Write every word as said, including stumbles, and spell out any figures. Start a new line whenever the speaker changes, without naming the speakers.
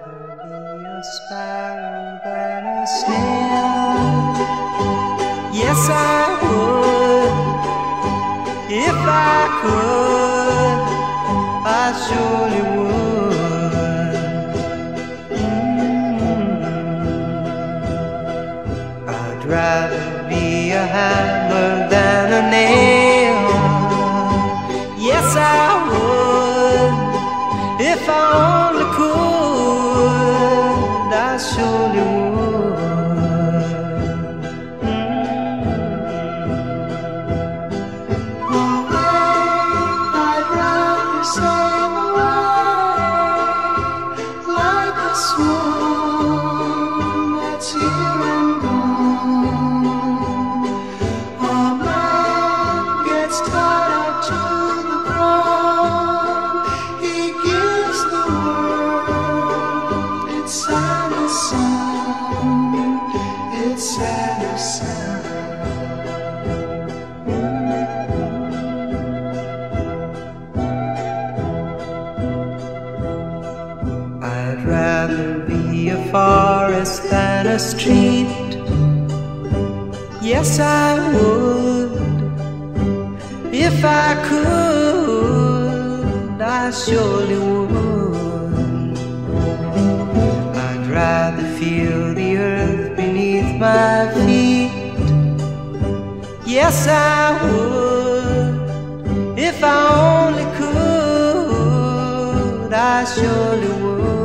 rather be a sparrow than a snail. Yes, I would. If I could, I surely would. Mm-hmm. I'd rather be a hammer than a nail. Yes, I would. If I only could, I surely would. I'd rather be a forest than a street. Yes, I would. If I could, I surely would. I'd rather feel the earth beneath my feet. Yes, I would. If I only could, I surely would.